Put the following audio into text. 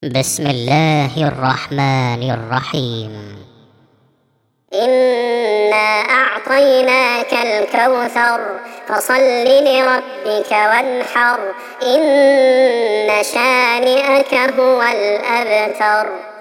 بسم الله الرحمن الرحيم. إنا أعطيناك الكوثر فصل لربك وانحر إن شانئك هو الأبتر.